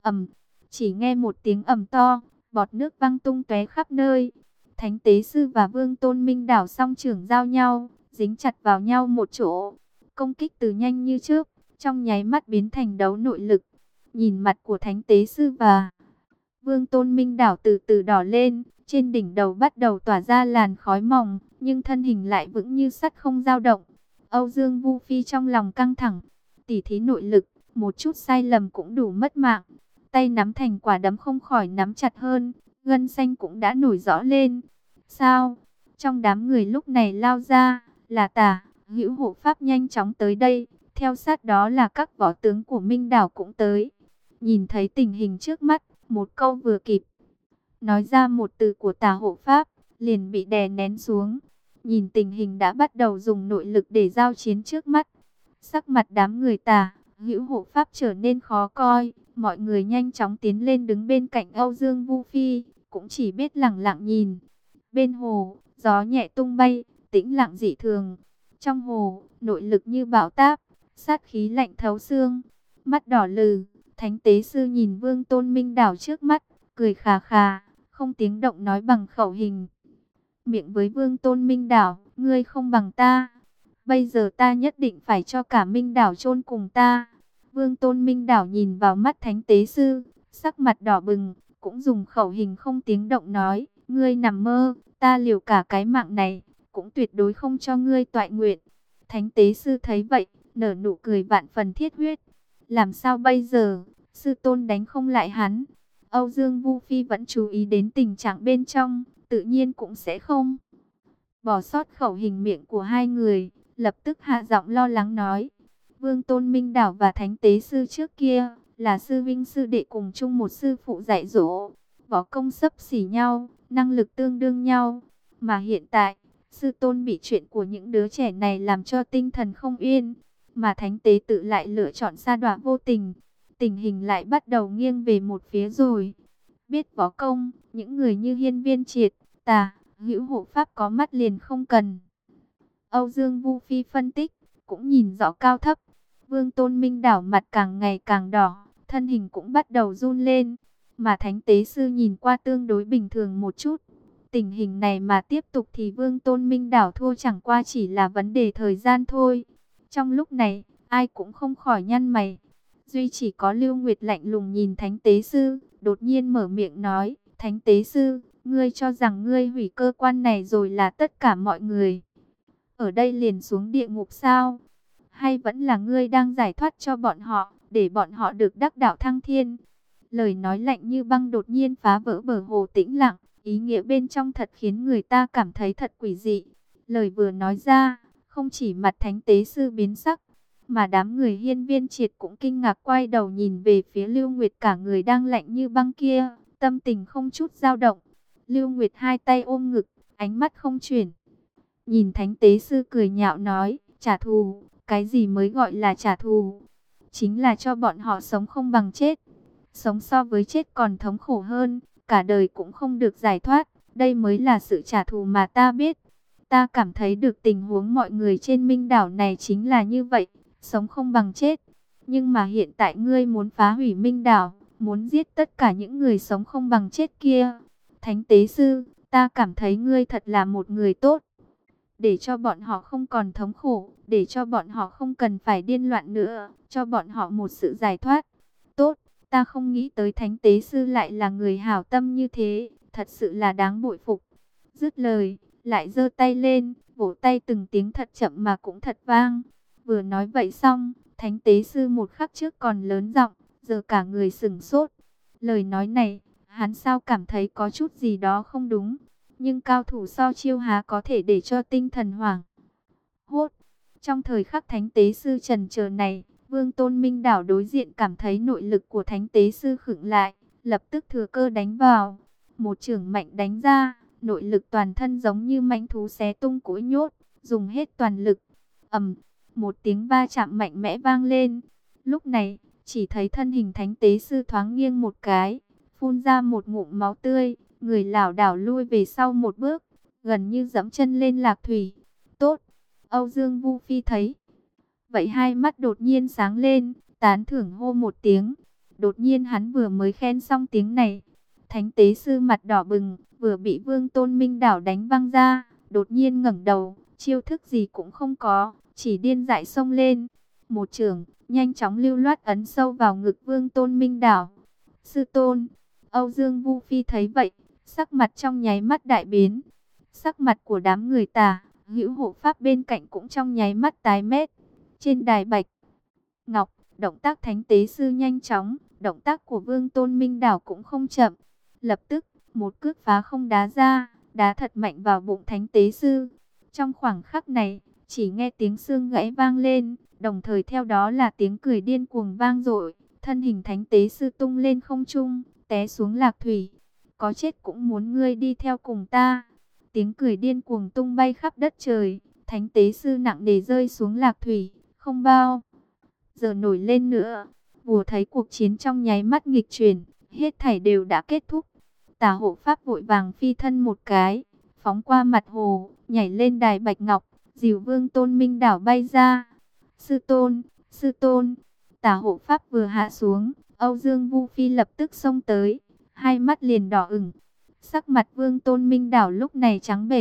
Chỉ nghe một tiếng ầm to, bọt nước văng tung tóe khắp nơi. Thánh Tế Sư và Vương Tôn Minh Đảo song chưởng giao nhau, dính chặt vào nhau một chỗ. Công kích từ nhanh như trước, trong nháy mắt biến thành đấu nội lực. Nhìn mặt của Thánh Tế Sư và Vương Tôn Minh Đảo từ từ đỏ lên, trên đỉnh đầu bắt đầu tỏa ra làn khói mỏng, nhưng thân hình lại vững như sắt không dao động. Âu Dương Vu Phi trong lòng căng thẳng, tỉ thí nội lực, một chút sai lầm cũng đủ mất mạng. Tay nắm thành quả đấm không khỏi nắm chặt hơn, gân xanh cũng đã nổi rõ lên. Sao? Trong đám người lúc này lao ra, là Tả Hữu hộ pháp nhanh chóng tới đây, theo sát đó là các võ tướng của Minh Đảo cũng tới. Nhìn thấy tình hình trước mắt, một câu vừa kịp nói ra một từ của Tả hộ pháp, liền bị đè nén xuống. Nhìn tình hình đã bắt đầu dùng nội lực để giao chiến trước mắt, sắc mặt đám người Tả Hữu hộ pháp trở nên khó coi. Mọi người nhanh chóng tiến lên đứng bên cạnh Âu Dương Vu Phi, cũng chỉ biết lặng lặng nhìn. Bên hồ, gió nhẹ tung bay, tĩnh lặng dị thường. Trong hồ, nội lực như bão táp, sát khí lạnh thấu xương. Mắt đỏ lừ, Thánh Tế Sư nhìn Vương Tôn Minh Đảo trước mắt, cười khà khà, không tiếng động nói bằng khẩu hình. miệng với Vương Tôn Minh Đảo, ngươi không bằng ta. Bây giờ ta nhất định phải cho cả Minh Đảo chôn cùng ta. Vương Tôn Minh Đảo nhìn vào mắt Thánh Tế Sư, sắc mặt đỏ bừng, cũng dùng khẩu hình không tiếng động nói, ngươi nằm mơ, ta liều cả cái mạng này, cũng tuyệt đối không cho ngươi toại nguyện. Thánh Tế Sư thấy vậy, nở nụ cười vạn phần thiết huyết. Làm sao bây giờ, sư tôn đánh không lại hắn. Âu Dương Vu Phi vẫn chú ý đến tình trạng bên trong, tự nhiên cũng sẽ không bỏ sót khẩu hình miệng của hai người, lập tức hạ giọng lo lắng nói. Vương Tôn Minh Đảo và Thánh Tế Sư trước kia là sư vinh sư đệ cùng chung một sư phụ dạy dỗ, võ công xấp xỉ nhau, năng lực tương đương nhau, mà hiện tại sư tôn bị chuyện của những đứa trẻ này làm cho tinh thần không yên, mà Thánh Tế tự lại lựa chọn sa đọa vô tình, tình hình lại bắt đầu nghiêng về một phía rồi. Biết võ công, những người như Hiên Viên Triệt, Tà, Hữu Hộ Pháp có mắt liền không cần. Âu Dương Vu Phi phân tích, cũng nhìn rõ cao thấp. Vương Tôn Minh Đảo mặt càng ngày càng đỏ, thân hình cũng bắt đầu run lên, mà Thánh Tế Sư nhìn qua tương đối bình thường một chút. Tình hình này mà tiếp tục thì Vương Tôn Minh Đảo thua chẳng qua chỉ là vấn đề thời gian thôi. Trong lúc này, ai cũng không khỏi nhăn mày. Duy chỉ có Lưu Nguyệt lạnh lùng nhìn Thánh Tế Sư, đột nhiên mở miệng nói, Thánh Tế Sư, ngươi cho rằng ngươi hủy cơ quan này rồi là tất cả mọi người ở đây liền xuống địa ngục sao? Hay vẫn là ngươi đang giải thoát cho bọn họ, để bọn họ được đắc đạo thăng thiên? Lời nói lạnh như băng đột nhiên phá vỡ bờ hồ tĩnh lặng, ý nghĩa bên trong thật khiến người ta cảm thấy thật quỷ dị. Lời vừa nói ra, không chỉ mặt Thánh Tế Sư biến sắc, mà đám người Hiên Viên Triệt cũng kinh ngạc quay đầu nhìn về phía Lưu Nguyệt, cả người đang lạnh như băng kia, tâm tình không chút dao động. Lưu Nguyệt hai tay ôm ngực, ánh mắt không chuyển. Nhìn Thánh Tế Sư cười nhạo nói, trả thù, cái gì mới gọi là trả thù? Chính là cho bọn họ sống không bằng chết. Sống so với chết còn thống khổ hơn, cả đời cũng không được giải thoát. Đây mới là sự trả thù mà ta biết. Ta cảm thấy được tình huống mọi người trên Minh Đảo này chính là như vậy, sống không bằng chết. Nhưng mà hiện tại ngươi muốn phá hủy Minh Đảo, muốn giết tất cả những người sống không bằng chết kia. Thánh Tế Sư, ta cảm thấy ngươi thật là một người tốt. Để cho bọn họ không còn thống khổ, để cho bọn họ không cần phải điên loạn nữa, cho bọn họ một sự giải thoát. Tốt, ta không nghĩ tới Thánh Tế Sư lại là người hảo tâm như thế, thật sự là đáng bội phục. Dứt lời, lại giơ tay lên, vỗ tay từng tiếng thật chậm mà cũng thật vang. Vừa nói vậy xong, Thánh Tế Sư một khắc trước còn lớn giọng, giờ cả người sửng sốt. Lời nói này, hắn sao cảm thấy có chút gì đó không đúng. Nhưng cao thủ so chiêu há có thể để cho tinh thần hoảng hốt. Trong thời khắc Thánh Tế Sư trần chờ này, Vương Tôn Minh Đảo đối diện cảm thấy nội lực của Thánh Tế Sư khựng lại, lập tức thừa cơ đánh vào. Một chưởng mạnh đánh ra, nội lực toàn thân giống như mãnh thú xé tung cối nhốt, dùng hết toàn lực. Ầm, một tiếng va chạm mạnh mẽ vang lên. Lúc này, chỉ thấy thân hình Thánh Tế Sư thoáng nghiêng một cái, phun ra một ngụm máu tươi. Người lảo đảo lui về sau một bước, gần như dẫm chân lên lạc thủy. Tốt, Âu Dương Vu Phi thấy vậy hai mắt đột nhiên sáng lên, tán thưởng hô một tiếng. Đột nhiên hắn vừa mới khen xong tiếng này, Thánh Tế Sư mặt đỏ bừng, vừa bị Vương Tôn Minh Đảo đánh văng ra, đột nhiên ngẩng đầu, chiêu thức gì cũng không có, chỉ điên dại xông lên. Một chưởng, nhanh chóng lưu loát ấn sâu vào ngực Vương Tôn Minh Đảo. Sư tôn, Âu Dương Vu Phi thấy vậy, sắc mặt trong nháy mắt đại biến. Sắc mặt của đám người Tà, Hữu Hộ Pháp bên cạnh cũng trong nháy mắt tái mét. Trên đài bạch ngọc, động tác Thánh Tế Sư nhanh chóng, động tác của Vương Tôn Minh Đảo cũng không chậm. Lập tức, một cước phá không đá ra, đá thật mạnh vào bụng Thánh Tế Sư. Trong khoảng khắc này, chỉ nghe tiếng xương gãy vang lên, đồng thời theo đó là tiếng cười điên cuồng vang dội. Thân hình Thánh Tế Sư tung lên không trung, té xuống lạc thủy. Có chết cũng muốn ngươi đi theo cùng ta. Tiếng cười điên cuồng tung bay khắp đất trời. Thánh Tế Sư nặng nề rơi xuống lạc thủy, không bao giờ nổi lên nữa. Vua thấy cuộc chiến trong nháy mắt nghịch chuyển, hết thảy đều đã kết thúc. Tả Hộ Pháp vội vàng phi thân một cái, phóng qua mặt hồ, nhảy lên đài bạch ngọc, dìu Vương Tôn Minh Đảo bay ra. Sư tôn, sư tôn. Tả Hộ Pháp vừa hạ xuống, Âu Dương Vu Phi lập tức xông tới, hai mắt liền đỏ ửng. Sắc mặt Vương Tôn Minh Đảo lúc này trắng bệch,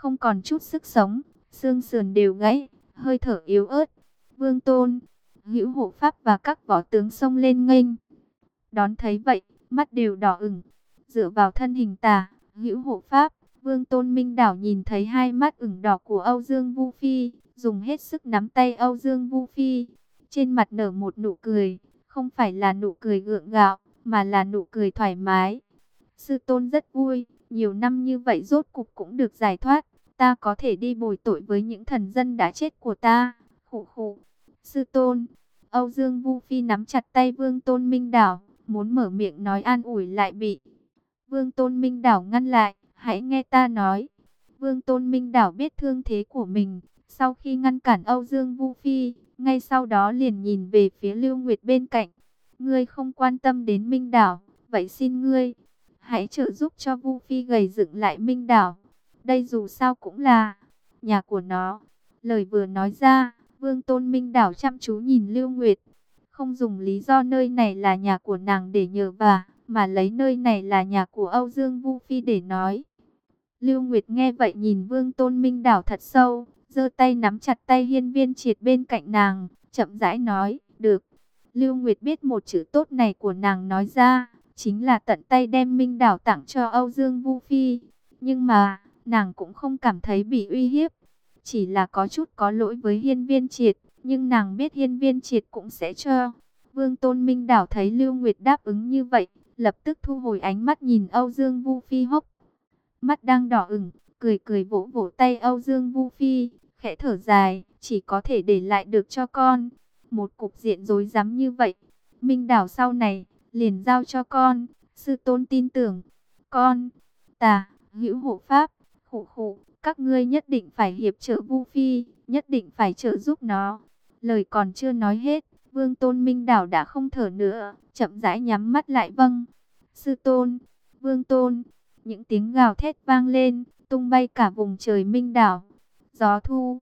không còn chút sức sống, xương sườn đều gãy, hơi thở yếu ớt. Vương Tôn, Hữu Hộ Pháp và các võ tướng xông lên nghênh đón, thấy vậy, mắt đều đỏ ửng. Dựa vào thân hình Tả Hữu Hộ Pháp, Vương Tôn Minh Đảo nhìn thấy hai mắt ửng đỏ của Âu Dương Vu Phi, dùng hết sức nắm tay Âu Dương Vu Phi, trên mặt nở một nụ cười, không phải là nụ cười gượng gạo, mà là nụ cười thoải mái. Sư tôn rất vui, nhiều năm như vậy rốt cục cũng được giải thoát, ta có thể đi bồi tội với những thần dân đã chết của ta. Khụ khụ. Sư tôn. Âu Dương Vu Phi nắm chặt tay Vương Tôn Minh Đảo, muốn mở miệng nói an ủi lại bị Vương Tôn Minh Đảo ngăn lại. Hãy nghe ta nói. Vương Tôn Minh Đảo biết thương thế của mình, sau khi ngăn cản Âu Dương Vu Phi, ngay sau đó liền nhìn về phía Lưu Nguyệt bên cạnh. Ngươi không quan tâm đến Minh Đảo, vậy xin ngươi hãy trợ giúp cho Vu Phi gầy dựng lại Minh Đảo. Đây dù sao cũng là nhà của nó. Lời vừa nói ra, Vương Tôn Minh Đảo chăm chú nhìn Lưu Nguyệt, không dùng lý do nơi này là nhà của nàng để nhờ vả, mà lấy nơi này là nhà của Âu Dương Vu Phi để nói. Lưu Nguyệt nghe vậy nhìn Vương Tôn Minh Đảo thật sâu, giơ tay nắm chặt tay Hiên Viên Triệt bên cạnh nàng, chậm rãi nói, được. Lưu Nguyệt biết một chữ tốt này của nàng nói ra, chính là tận tay đem Minh Đảo tặng cho Âu Dương Vu Phi. Nhưng mà, nàng cũng không cảm thấy bị uy hiếp, chỉ là có chút có lỗi với Hiên Viên Triệt, nhưng nàng biết Hiên Viên Triệt cũng sẽ cho. Vương Tôn Minh Đảo thấy Lưu Nguyệt đáp ứng như vậy, lập tức thu hồi ánh mắt nhìn Âu Dương Vu Phi, hốc mắt đang đỏ ửng, cười cười vỗ vỗ tay Âu Dương Vu Phi, khẽ thở dài, chỉ có thể để lại được cho con. Một cục diện rối rắm như vậy, Minh Đảo sau này liền giao cho con, sư tôn tin tưởng con. Tả Hữu Hộ Pháp, khụ khụ, các ngươi nhất định phải hiệp trợ Vu Phi, nhất định phải trợ giúp nó. Lời còn chưa nói hết, Vương Tôn Minh Đảo đã không thở nữa, chậm rãi nhắm mắt lại. Vâng, sư tôn. Vương Tôn. Những tiếng gào thét vang lên, tung bay cả vùng trời Minh Đảo. Gió thu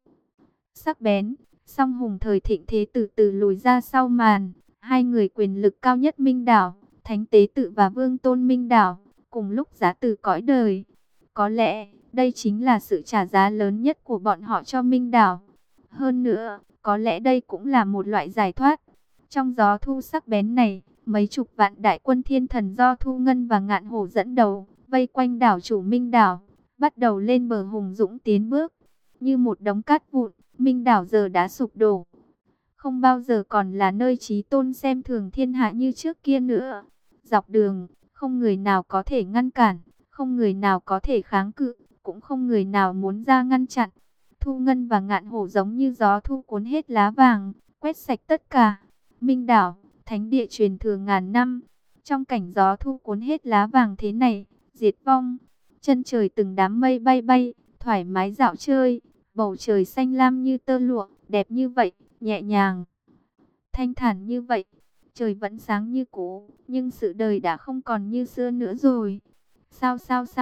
sắc bén, song hùng thời thịnh thế từ từ lùi ra sau màn. Hai người quyền lực cao nhất Minh Đảo, Thánh Tế Tự và Vương Tôn Minh Đảo, cùng lúc giá từ cõi đời. Có lẽ, đây chính là sự trả giá lớn nhất của bọn họ cho Minh Đảo. Hơn nữa, có lẽ đây cũng là một loại giải thoát. Trong gió thu sắc bén này, mấy chục vạn đại quân thiên thần do Thu Ngân và Ngạn Hổ dẫn đầu, vây quanh đảo chủ Minh Đảo, bắt đầu lên bờ hùng dũng tiến bước. Như một đống cát vụn, Minh Đảo giờ đã sụp đổ, không bao giờ còn là nơi chí tôn xem thường thiên hạ như trước kia nữa. Dọc đường, không người nào có thể ngăn cản, không người nào có thể kháng cự, cũng không người nào muốn ra ngăn chặn. Thu Ngân và Ngạn Hổ giống như gió thu cuốn hết lá vàng, quét sạch tất cả. Minh Đảo, thánh địa truyền thừa ngàn năm, trong cảnh gió thu cuốn hết lá vàng thế này, diệt vong. Chân trời từng đám mây bay bay, thoải mái dạo chơi, bầu trời xanh lam như tơ lụa, đẹp như vậy, nhẹ nhàng, thanh thản như vậy. Trời vẫn sáng như cũ, nhưng sự đời đã không còn như xưa nữa rồi. Sao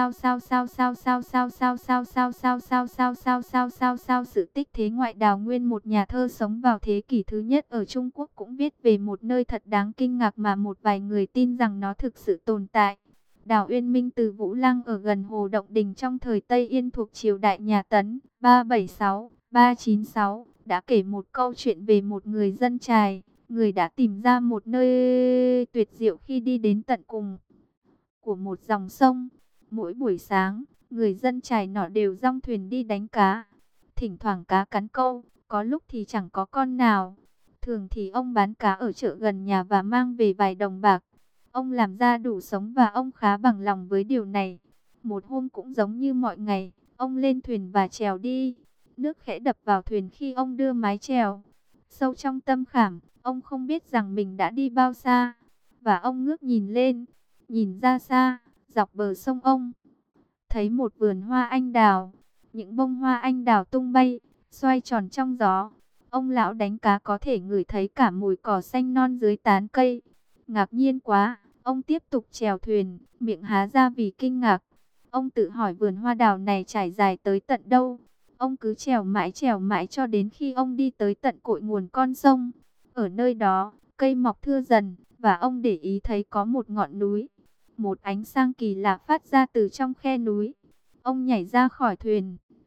sự tích thế ngoại đào nguyên, một nhà thơ sống vào thế kỷ thứ nhất ở Trung Quốc, cũng viết về một nơi thật đáng kinh ngạc mà một vài người tin rằng nó thực sự tồn tại. Đảo Uyên Minh từ Vũ Lăng ở gần Hồ Động Đình trong thời Tây Yên thuộc triều đại nhà Tấn 396-396 đã kể một câu chuyện về một người dân chài, người đã tìm ra một nơi tuyệt diệu khi đi đến tận cùng của một dòng sông. Mỗi buổi sáng, người dân chài nọ đều dong thuyền đi đánh cá. Thỉnh thoảng cá cắn câu, có lúc thì chẳng có con nào. Thường thì ông bán cá ở chợ gần nhà và mang về vài đồng bạc. Ông làm ra đủ sống và ông khá bằng lòng với điều này. Một hôm cũng giống như mọi ngày, ông lên thuyền và chèo đi. Nước khẽ đập vào thuyền khi ông đưa mái chèo. Sâu trong tâm khảm, ông không biết rằng mình đã đi bao xa. Và ông ngước nhìn lên, nhìn ra xa, dọc bờ sông ông thấy một vườn hoa anh đào. Những bông hoa anh đào tung bay, xoay tròn trong gió. Ông lão đánh cá có thể ngửi thấy cả mùi cỏ xanh non dưới tán cây. Ngạc nhiên quá, ông tiếp tục chèo thuyền, miệng há ra vì kinh ngạc. Ông tự hỏi vườn hoa đào này trải dài tới tận đâu. Ông cứ chèo mãi cho đến khi ông đi tới tận cội nguồn con sông. Ở nơi đó, cây mọc thưa dần, và ông để ý thấy có một ngọn núi. Một ánh sáng kỳ lạ phát ra từ trong khe núi. Ông nhảy ra khỏi thuyền,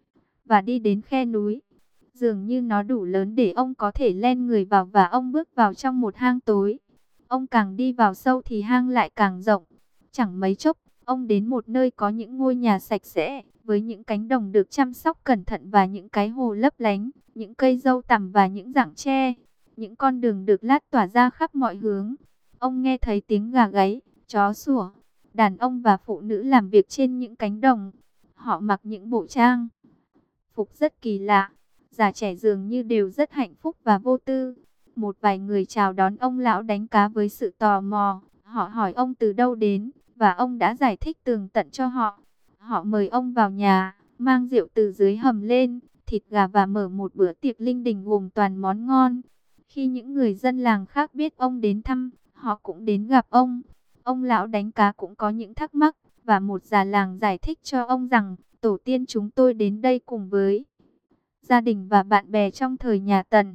và đi đến khe núi. Dường như nó đủ lớn để ông có thể len người vào và ông bước vào trong một hang tối. Ông càng đi vào sâu thì hang lại càng rộng. Chẳng mấy chốc, ông đến một nơi có những ngôi nhà sạch sẽ, với những cánh đồng được chăm sóc cẩn thận và những cái hồ lấp lánh, những cây dâu tằm và những rặng tre. Những con đường được lát tỏa ra khắp mọi hướng. Ông nghe thấy tiếng gà gáy, chó sủa, đàn ông và phụ nữ làm việc trên những cánh đồng. Họ mặc những bộ trang phục rất kỳ lạ, già trẻ dường như đều rất hạnh phúc và vô tư. Một vài người chào đón ông lão đánh cá với sự tò mò. Họ hỏi ông từ đâu đến, và ông đã giải thích tường tận cho họ. Họ mời ông vào nhà, mang rượu từ dưới hầm lên, thịt gà và mở một bữa tiệc linh đình gồm toàn món ngon. Khi những người dân làng khác biết ông đến thăm, họ cũng đến gặp ông. Ông lão đánh cá cũng có những thắc mắc, và một già làng giải thích cho ông rằng, tổ tiên chúng tôi đến đây cùng với gia đình và bạn bè trong thời nhà Tần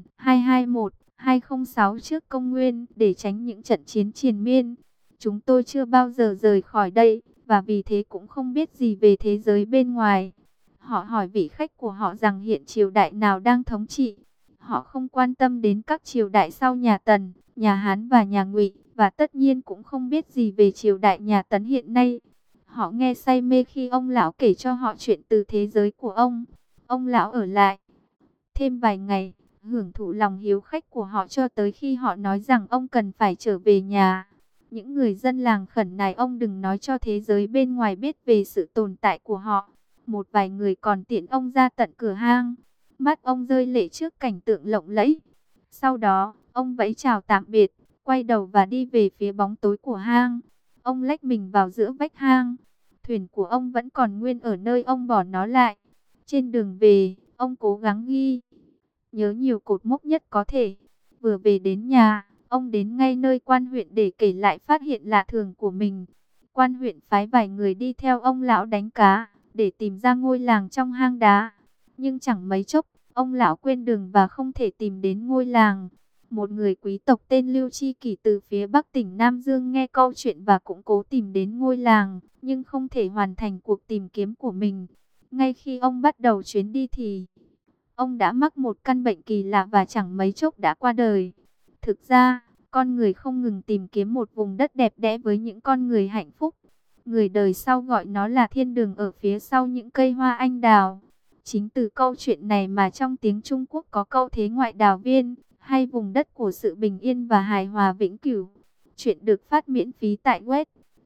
221-206 trước công nguyên để tránh những trận chiến triền miên. Chúng tôi chưa bao giờ rời khỏi đây, và vì thế cũng không biết gì về thế giới bên ngoài. Họ hỏi vị khách của họ rằng hiện triều đại nào đang thống trị. Họ không quan tâm đến các triều đại sau nhà Tần, nhà Hán và nhà Ngụy, và tất nhiên cũng không biết gì về triều đại nhà Tấn hiện nay. Họ nghe say mê khi ông lão kể cho họ chuyện từ thế giới của ông. Ông lão ở lại thêm vài ngày, hưởng thụ lòng hiếu khách của họ cho tới khi họ nói rằng ông cần phải trở về nhà. Những người dân làng khẩn nài ông đừng nói cho thế giới bên ngoài biết về sự tồn tại của họ. Một vài người còn tiễn ông ra tận cửa hang. Mắt ông rơi lệ trước cảnh tượng lộng lẫy. Sau đó, ông vẫy chào tạm biệt, quay đầu và đi về phía bóng tối của hang. Ông lách mình vào giữa vách hang. Thuyền của ông vẫn còn nguyên ở nơi ông bỏ nó lại. Trên đường về, ông cố gắng ghi nhớ nhiều cột mốc nhất có thể. Vừa về đến nhà, ông đến ngay nơi quan huyện để kể lại phát hiện lạ thường của mình. Quan huyện phái vài người đi theo ông lão đánh cá, để tìm ra ngôi làng trong hang đá. Nhưng chẳng mấy chốc, ông lão quên đường và không thể tìm đến ngôi làng. Một người quý tộc tên Lưu Chi Kỷ từ phía bắc tỉnh Nam Dương nghe câu chuyện và cũng cố tìm đến ngôi làng, nhưng không thể hoàn thành cuộc tìm kiếm của mình. Ngay khi ông bắt đầu chuyến đi thì ông đã mắc một căn bệnh kỳ lạ và chẳng mấy chốc đã qua đời. Thực ra, con người không ngừng tìm kiếm một vùng đất đẹp đẽ với những con người hạnh phúc. Người đời sau gọi nó là thiên đường ở phía sau những cây hoa anh đào. Chính từ câu chuyện này mà trong tiếng Trung Quốc có câu thế ngoại đào viên, hay vùng đất của sự bình yên và hài hòa vĩnh cửu. Chuyện được phát miễn phí tại web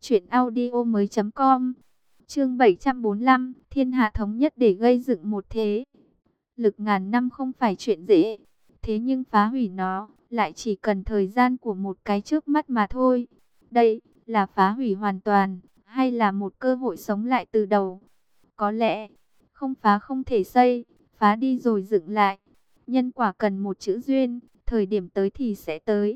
truyệnaudiomoi.com. Chương 745, thiên hạ thống nhất để gây dựng một thế lực ngàn năm không phải chuyện dễ. Thế nhưng phá hủy nó lại chỉ cần thời gian của một cái chớp mắt mà thôi. Đây là phá hủy hoàn toàn, hay là một cơ hội sống lại từ đầu? Có lẽ không phá không thể xây, phá đi rồi dựng lại. Nhân quả cần một chữ duyên, thời điểm tới thì sẽ tới.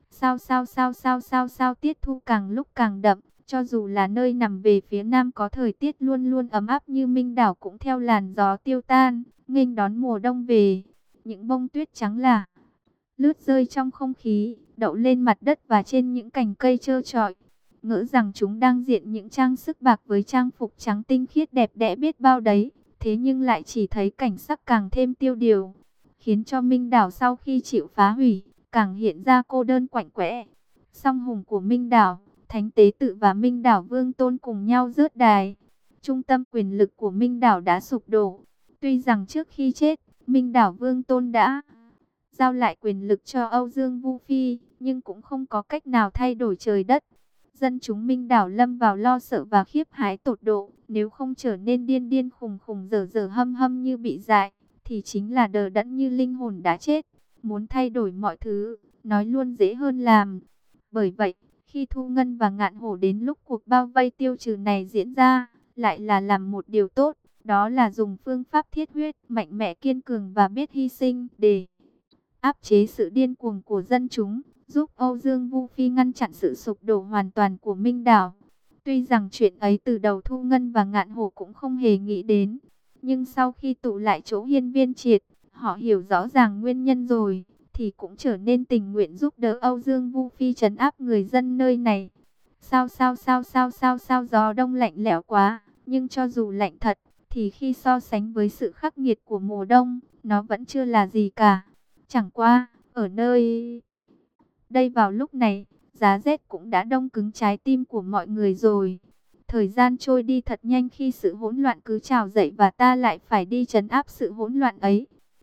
Sao tiết thu càng lúc càng đậm, cho dù là nơi nằm về phía nam có thời tiết luôn luôn ấm áp như Minh Đảo cũng theo làn gió tiêu tan, nghênh đón mùa đông về. Những bông tuyết trắng là lướt rơi trong không khí, đậu lên mặt đất và trên những cành cây trơ trọi. Ngỡ rằng chúng đang diện những trang sức bạc với trang phục trắng tinh khiết đẹp đẽ biết bao đấy. Thế nhưng lại chỉ thấy cảnh sắc càng thêm tiêu điều, khiến cho Minh Đảo sau khi chịu phá hủy, càng hiện ra cô đơn quạnh quẽ. Song hùng của Minh Đảo, Thánh Tế Tự và Minh Đảo Vương Tôn cùng nhau rớt đài. Trung tâm quyền lực của Minh Đảo đã sụp đổ. Tuy rằng trước khi chết, Minh Đảo Vương Tôn đã giao lại quyền lực cho Âu Dương Vu Phi, nhưng cũng không có cách nào thay đổi trời đất. Dân chúng Minh Đảo lâm vào lo sợ và khiếp hãi tột độ, nếu không trở nên điên điên khùng khùng dở dở hâm hâm như bị dại, thì chính là đờ đẫn như linh hồn đã chết. Muốn thay đổi mọi thứ, nói luôn dễ hơn làm. Bởi vậy, khi Thu Ngân và Ngạn Hổ đến lúc cuộc bao vây tiêu trừ này diễn ra, lại là làm một điều tốt, đó là dùng phương pháp thiết huyết, mạnh mẽ kiên cường và biết hy sinh để áp chế sự điên cuồng của dân chúng, giúp Âu Dương Vu Phi ngăn chặn sự sụp đổ hoàn toàn của Minh Đảo. Tuy rằng chuyện ấy từ đầu Thu Ngân và Ngạn Hổ cũng không hề nghĩ đến, nhưng sau khi tụ lại chỗ Hiên Viên Triệt, họ hiểu rõ ràng nguyên nhân rồi, thì cũng trở nên tình nguyện giúp đỡ Âu Dương Vu Phi trấn áp người dân nơi này. Sao gió đông lạnh lẽo quá, nhưng cho dù lạnh thật, thì khi so sánh với sự khắc nghiệt của mùa đông, nó vẫn chưa là gì cả. Chẳng qua, ở nơi đây vào lúc này, giá rét cũng đã đông cứng trái tim của mọi người rồi. Thời gian trôi đi thật nhanh khi sự hỗn loạn cứ trào dậy và ta lại phải đi trấn áp sự hỗn loạn ấy.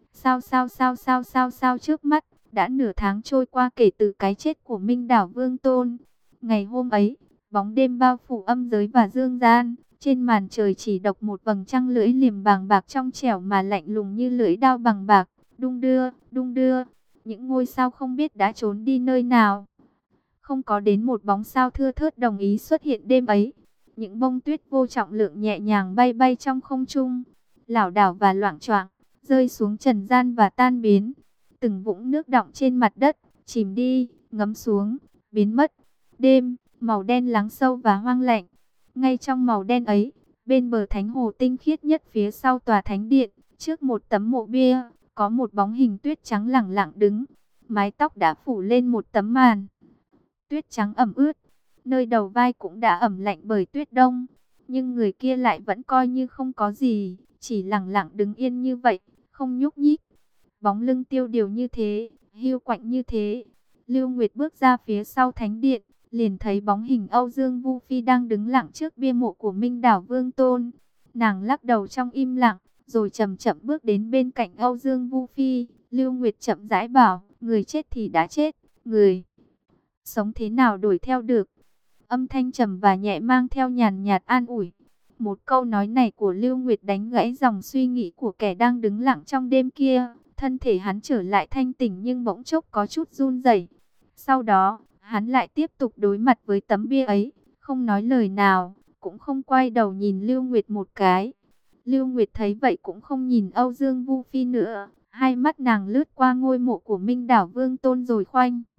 Sao trước mắt, đã nửa tháng trôi qua kể từ cái chết của Minh Đảo Vương Tôn. Ngày hôm ấy, bóng đêm bao phủ âm giới và dương gian, trên màn trời chỉ độc một vầng trăng lưỡi liềm vàng bạc trong trẻo mà lạnh lùng như lưỡi dao bằng bạc, đung đưa. Những ngôi sao không biết đã trốn đi nơi nào. Không có đến một bóng sao thưa thớt đồng ý xuất hiện đêm ấy. Những bông tuyết vô trọng lượng nhẹ nhàng bay bay trong không trung, lảo đảo và loạng choạng, rơi xuống trần gian và tan biến. Từng vũng nước đọng trên mặt đất, chìm đi, ngấm xuống, biến mất. Đêm, màu đen lắng sâu và hoang lạnh. Ngay trong màu đen ấy, bên bờ thánh hồ tinh khiết nhất phía sau tòa thánh điện, trước một tấm mộ bia, có một bóng hình tuyết trắng lẳng lặng đứng. Mái tóc đã phủ lên một tấm màn tuyết trắng ẩm ướt, nơi đầu vai cũng đã ẩm lạnh bởi tuyết đông. Nhưng người kia lại vẫn coi như không có gì, chỉ lẳng lặng đứng yên như vậy, không nhúc nhích. Bóng lưng tiêu điều như thế, hiu quạnh như thế. Lưu Nguyệt bước ra phía sau thánh điện, liền thấy bóng hình Âu Dương Vu Phi đang đứng lặng trước bia mộ của Minh Đảo Vương Tôn. Nàng lắc đầu trong im lặng, rồi chậm chậm bước đến bên cạnh Âu Dương Vu Phi. Lưu Nguyệt chậm rãi bảo, người chết thì đã chết, người sống thế nào đuổi theo được. Âm thanh trầm và nhẹ mang theo nhàn nhạt an ủi. Một câu nói này của Lưu Nguyệt đánh gãy dòng suy nghĩ của kẻ đang đứng lặng trong đêm kia. Thân thể hắn trở lại thanh tỉnh nhưng bỗng chốc có chút run rẩy. Sau đó, hắn lại tiếp tục đối mặt với tấm bia ấy, không nói lời nào, cũng không quay đầu nhìn Lưu Nguyệt một cái. Lưu Nguyệt thấy vậy cũng không nhìn Âu Dương Vu Phi nữa, hai mắt nàng lướt qua ngôi mộ của Minh Đảo Vương Tôn rồi khoanh